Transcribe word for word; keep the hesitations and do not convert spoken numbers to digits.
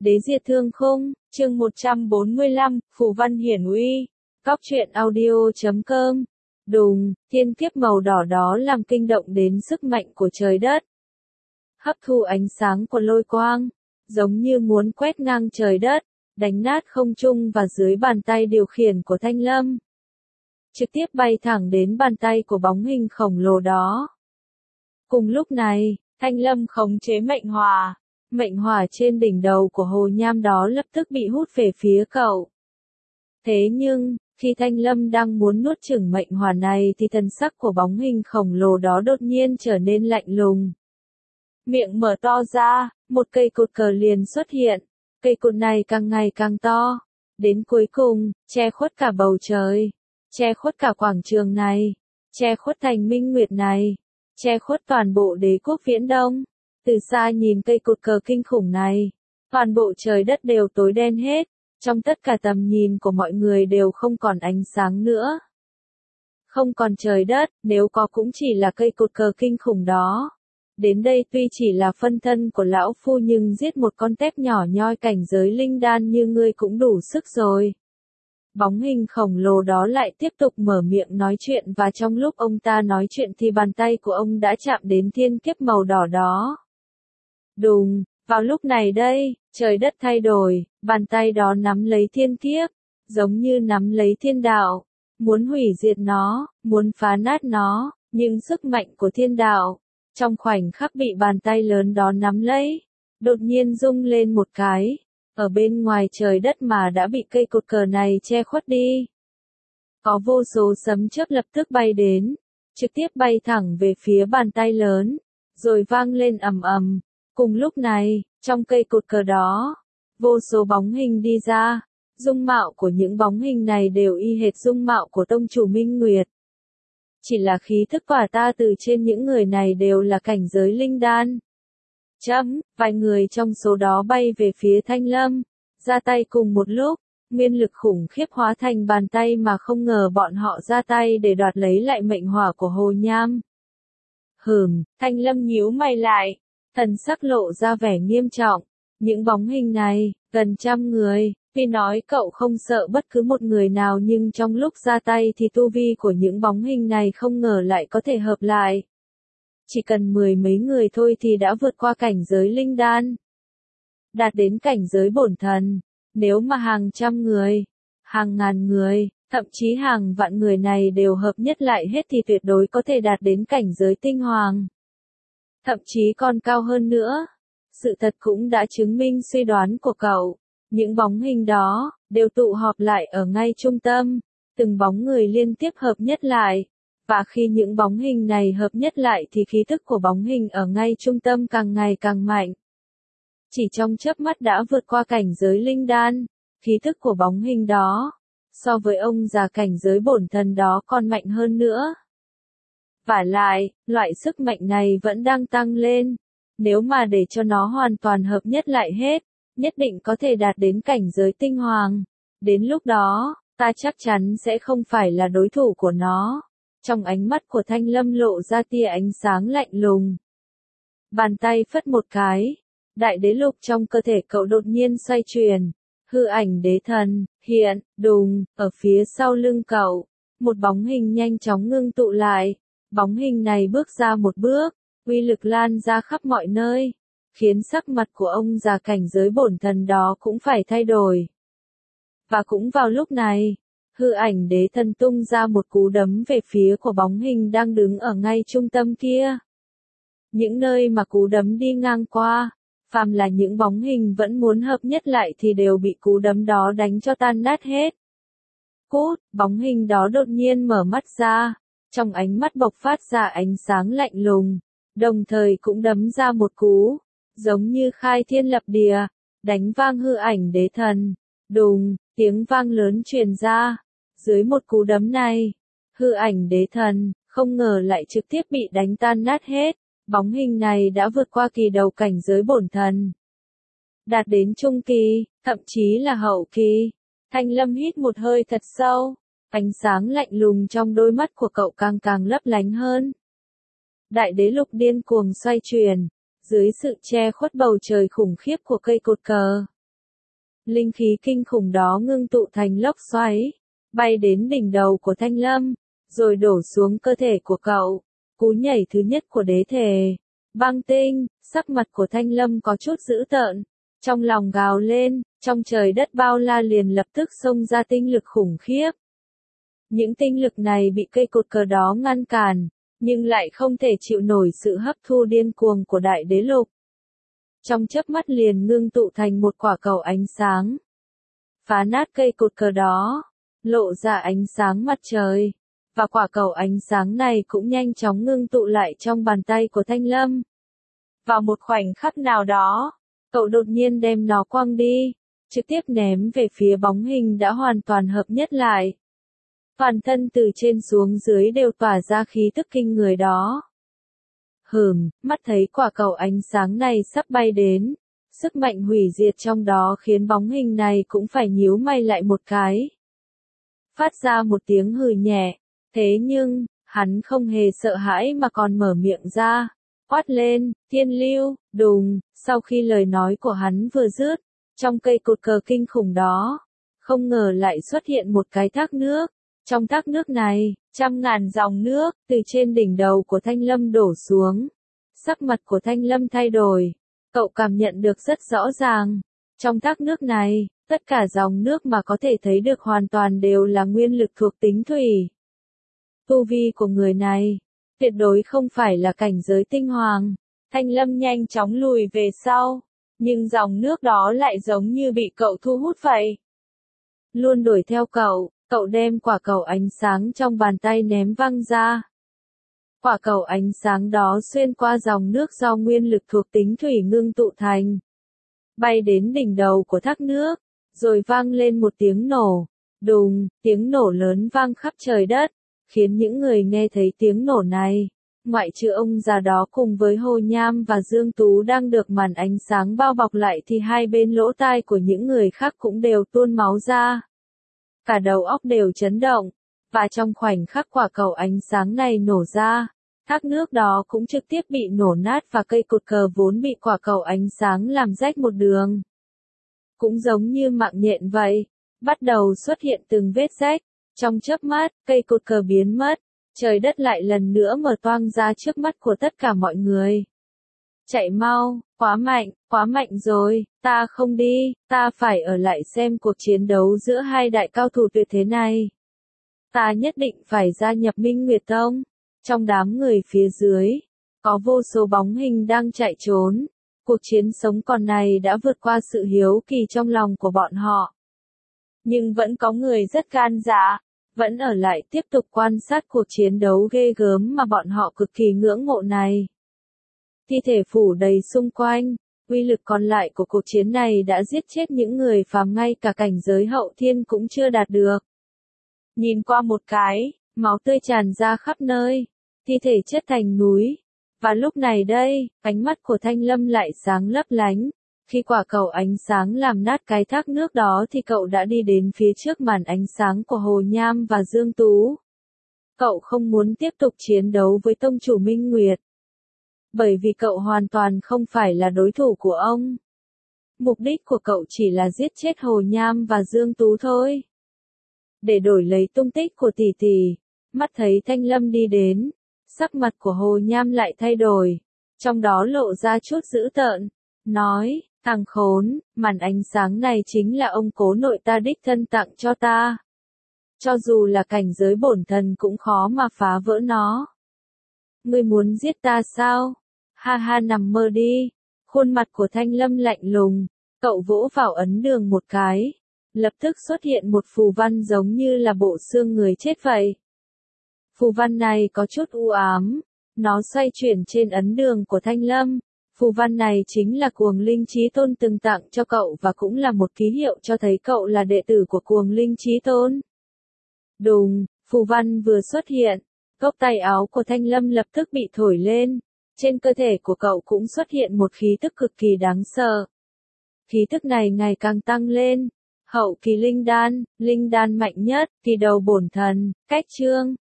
Đế diệt thương khung, chương một trăm bốn mươi lăm, Phù Văn Hiển Uy, Cóc truyện audio chấm com. Đùng, thiên kiếp màu đỏ đó làm kinh động đến sức mạnh của trời đất. Hấp thu ánh sáng của lôi quang, giống như muốn quét ngang trời đất, đánh nát không trung và dưới bàn tay điều khiển của Thanh Lâm. Trực tiếp bay thẳng đến bàn tay của bóng hình khổng lồ đó. Cùng lúc này, Thanh Lâm khống chế mệnh hỏa. Mệnh hỏa trên đỉnh đầu của hồ nham đó lập tức bị hút về phía cậu. Thế nhưng, khi Thanh Lâm đang muốn nuốt chửng mệnh hỏa này thì thần sắc của bóng hình khổng lồ đó đột nhiên trở nên lạnh lùng. Miệng mở to ra, một cây cột cờ liền xuất hiện. Cây cột này càng ngày càng to. Đến cuối cùng, che khuất cả bầu trời. Che khuất cả quảng trường này. Che khuất thành minh nguyệt này. Che khuất toàn bộ đế quốc Viễn Đông. Từ xa nhìn cây cột cờ kinh khủng này, toàn bộ trời đất đều tối đen hết, trong tất cả tầm nhìn của mọi người đều không còn ánh sáng nữa. Không còn trời đất, nếu có cũng chỉ là cây cột cờ kinh khủng đó. Đến đây tuy chỉ là phân thân của lão phu nhưng giết một con tép nhỏ nhoi cảnh giới linh đan như ngươi cũng đủ sức rồi. Bóng hình khổng lồ đó lại tiếp tục mở miệng nói chuyện và trong lúc ông ta nói chuyện thì bàn tay của ông đã chạm đến thiên kiếp màu đỏ đó. Đùng, vào lúc này đây, trời đất thay đổi, bàn tay đó nắm lấy thiên kiếp, giống như nắm lấy thiên đạo, muốn hủy diệt nó, muốn phá nát nó, nhưng sức mạnh của thiên đạo, trong khoảnh khắc bị bàn tay lớn đó nắm lấy, đột nhiên rung lên một cái, ở bên ngoài trời đất mà đã bị cây cột cờ này che khuất đi. Có vô số sấm chớp lập tức bay đến, trực tiếp bay thẳng về phía bàn tay lớn, rồi vang lên ầm ầm. Cùng lúc này, trong cây cột cờ đó, vô số bóng hình đi ra, dung mạo của những bóng hình này đều y hệt dung mạo của tông chủ Minh Nguyệt. Chỉ là khí thức quả ta từ trên những người này đều là cảnh giới linh đan. Chấm, vài người trong số đó bay về phía Thanh Lâm, ra tay cùng một lúc, nguyên lực khủng khiếp hóa thành bàn tay mà không ngờ bọn họ ra tay để đoạt lấy lại mệnh hỏa của hồ nham. Hừm, Thanh Lâm nhíu mày lại. Thần sắc lộ ra vẻ nghiêm trọng, những bóng hình này, gần trăm người, tuy nói cậu không sợ bất cứ một người nào nhưng trong lúc ra tay thì tu vi của những bóng hình này không ngờ lại có thể hợp lại. Chỉ cần mười mấy người thôi thì đã vượt qua cảnh giới linh đan. Đạt đến cảnh giới bổn thần, nếu mà hàng trăm người, hàng ngàn người, thậm chí hàng vạn người này đều hợp nhất lại hết thì tuyệt đối có thể đạt đến cảnh giới tinh hoàng. Thậm chí còn cao hơn nữa. Sự thật cũng đã chứng minh suy đoán của cậu. Những bóng hình đó, đều tụ họp lại ở ngay trung tâm. Từng bóng người liên tiếp hợp nhất lại. Và khi những bóng hình này hợp nhất lại thì khí thức của bóng hình ở ngay trung tâm càng ngày càng mạnh. Chỉ trong chớp mắt đã vượt qua cảnh giới linh đan. Khí thức của bóng hình đó, so với ông già cảnh giới bổn thần đó còn mạnh hơn nữa. Vả lại, loại sức mạnh này vẫn đang tăng lên. Nếu mà để cho nó hoàn toàn hợp nhất lại hết, nhất định có thể đạt đến cảnh giới tinh hoàng. Đến lúc đó, ta chắc chắn sẽ không phải là đối thủ của nó. Trong ánh mắt của Thanh Lâm lộ ra tia ánh sáng lạnh lùng. Bàn tay phất một cái, đại đế lục trong cơ thể cậu đột nhiên xoay chuyển. Hư ảnh đế thần, hiện, đùng, ở phía sau lưng cậu. Một bóng hình nhanh chóng ngưng tụ lại. Bóng hình này bước ra một bước, uy lực lan ra khắp mọi nơi, khiến sắc mặt của ông già cảnh giới bổn thần đó cũng phải thay đổi. Và cũng vào lúc này, hư ảnh đế thần tung ra một cú đấm về phía của bóng hình đang đứng ở ngay trung tâm kia. Những nơi mà cú đấm đi ngang qua, phàm là những bóng hình vẫn muốn hợp nhất lại thì đều bị cú đấm đó đánh cho tan nát hết. Cút, bóng hình đó đột nhiên mở mắt ra. Trong ánh mắt bộc phát ra ánh sáng lạnh lùng, đồng thời cũng đấm ra một cú, giống như khai thiên lập địa, đánh vang hư ảnh đế thần. Đùng, tiếng vang lớn truyền ra, dưới một cú đấm này, hư ảnh đế thần, không ngờ lại trực tiếp bị đánh tan nát hết, bóng hình này đã vượt qua kỳ đầu cảnh giới bổn thần. Đạt đến trung kỳ, thậm chí là hậu kỳ. Thanh Lâm hít một hơi thật sâu. Ánh sáng lạnh lùng trong đôi mắt của cậu càng càng lấp lánh hơn. Đại đế lục điên cuồng xoay chuyển, dưới sự che khuất bầu trời khủng khiếp của cây cột cờ, Linh khí kinh khủng đó ngưng tụ thành lốc xoáy, bay đến đỉnh đầu của Thanh Lâm, rồi đổ xuống cơ thể của cậu. Cú nhảy thứ nhất của đế thể. Băng Tinh, sắc mặt của Thanh Lâm có chút dữ tợn, trong lòng gào lên, trong trời đất bao la liền lập tức xông ra tinh lực khủng khiếp. Những tinh lực này bị cây cột cờ đó ngăn cản, nhưng lại không thể chịu nổi sự hấp thu điên cuồng của đại đế lục. Trong chớp mắt liền ngưng tụ thành một quả cầu ánh sáng, phá nát cây cột cờ đó, lộ ra ánh sáng mặt trời, và quả cầu ánh sáng này cũng nhanh chóng ngưng tụ lại trong bàn tay của Thanh Lâm. Vào một khoảnh khắc nào đó, cậu đột nhiên đem nó quăng đi, trực tiếp ném về phía bóng hình đã hoàn toàn hợp nhất lại. Toàn thân từ trên xuống dưới đều tỏa ra khí tức kinh người đó. Hừm, mắt thấy quả cầu ánh sáng này sắp bay đến, sức mạnh hủy diệt trong đó khiến bóng hình này cũng phải nhíu mày lại một cái. Phát ra một tiếng hừ nhẹ, thế nhưng, hắn không hề sợ hãi mà còn mở miệng ra, quát lên, thiên lưu, đùng, sau khi lời nói của hắn vừa dứt, trong cây cột cờ kinh khủng đó, không ngờ lại xuất hiện một cái thác nước. Trong thác nước này, trăm ngàn dòng nước từ trên đỉnh đầu của Thanh Lâm đổ xuống. Sắc mặt của Thanh Lâm thay đổi, cậu cảm nhận được rất rõ ràng. Trong thác nước này, tất cả dòng nước mà có thể thấy được hoàn toàn đều là nguyên lực thuộc tính thủy. Tu vi của người này, tuyệt đối không phải là cảnh giới tinh hoàng. Thanh Lâm nhanh chóng lùi về sau, nhưng dòng nước đó lại giống như bị cậu thu hút vậy. Luôn đuổi theo cậu. Cậu đem quả cầu ánh sáng trong bàn tay ném văng ra. Quả cầu ánh sáng đó xuyên qua dòng nước do nguyên lực thuộc tính thủy ngưng tụ thành. Bay đến đỉnh đầu của thác nước, rồi vang lên một tiếng nổ. Đùng, tiếng nổ lớn vang khắp trời đất, khiến những người nghe thấy tiếng nổ này, ngoại trừ ông già đó cùng với Hồ Nham và Dương Tú đang được màn ánh sáng bao bọc lại thì hai bên lỗ tai của những người khác cũng đều tuôn máu ra. Cả đầu óc đều chấn động, và trong khoảnh khắc quả cầu ánh sáng này nổ ra, thác nước đó cũng trực tiếp bị nổ nát và cây cột cờ vốn bị quả cầu ánh sáng làm rách một đường. Cũng giống như mạng nhện vậy, bắt đầu xuất hiện từng vết rách, trong chớp mắt, cây cột cờ biến mất, trời đất lại lần nữa mở toang ra trước mắt của tất cả mọi người. Chạy mau, quá mạnh, quá mạnh rồi, ta không đi, ta phải ở lại xem cuộc chiến đấu giữa hai đại cao thủ tuyệt thế này. Ta nhất định phải gia nhập Minh Nguyệt Tông. Trong đám người phía dưới, có vô số bóng hình đang chạy trốn. Cuộc chiến sống còn này đã vượt qua sự hiếu kỳ trong lòng của bọn họ. Nhưng vẫn có người rất gan dạ, vẫn ở lại tiếp tục quan sát cuộc chiến đấu ghê gớm mà bọn họ cực kỳ ngưỡng mộ này. Thi thể phủ đầy xung quanh, uy lực còn lại của cuộc chiến này đã giết chết những người phàm ngay cả cảnh giới hậu thiên cũng chưa đạt được. Nhìn qua một cái, máu tươi tràn ra khắp nơi, thi thể chất thành núi. Và lúc này đây, ánh mắt của Thanh Lâm lại sáng lấp lánh. Khi quả cầu ánh sáng làm nát cái thác nước đó thì cậu đã đi đến phía trước màn ánh sáng của Hồ Nham và Dương Tú. Cậu không muốn tiếp tục chiến đấu với tông chủ Minh Nguyệt. Bởi vì cậu hoàn toàn không phải là đối thủ của ông. Mục đích của cậu chỉ là giết chết Hồ Nham và Dương Tú thôi. Để đổi lấy tung tích của tỷ tỷ, mắt thấy Thanh Lâm đi đến, sắc mặt của Hồ Nham lại thay đổi, trong đó lộ ra chút dữ tợn, nói, thằng khốn, màn ánh sáng này chính là ông cố nội ta đích thân tặng cho ta. Cho dù là cảnh giới bổn thần cũng khó mà phá vỡ nó. Ngươi muốn giết ta sao? Ha ha, nằm mơ đi. Khuôn mặt của Thanh Lâm lạnh lùng, cậu vỗ vào ấn đường một cái, lập tức xuất hiện một phù văn giống như là bộ xương người chết vậy. Phù văn này có chút u ám, nó xoay chuyển trên ấn đường của Thanh Lâm. Phù văn này chính là Cuồng Linh Chí Tôn từng tặng cho cậu và cũng là một ký hiệu cho thấy cậu là đệ tử của Cuồng Linh Chí Tôn. Đùng, phù văn vừa xuất hiện, góc tay áo của Thanh Lâm lập tức bị thổi lên, trên cơ thể của cậu cũng xuất hiện một khí tức cực kỳ đáng sợ. Khí tức này ngày càng tăng lên, hậu kỳ linh đan, linh đan mạnh nhất, kỳ đầu bổn thần, cách chương,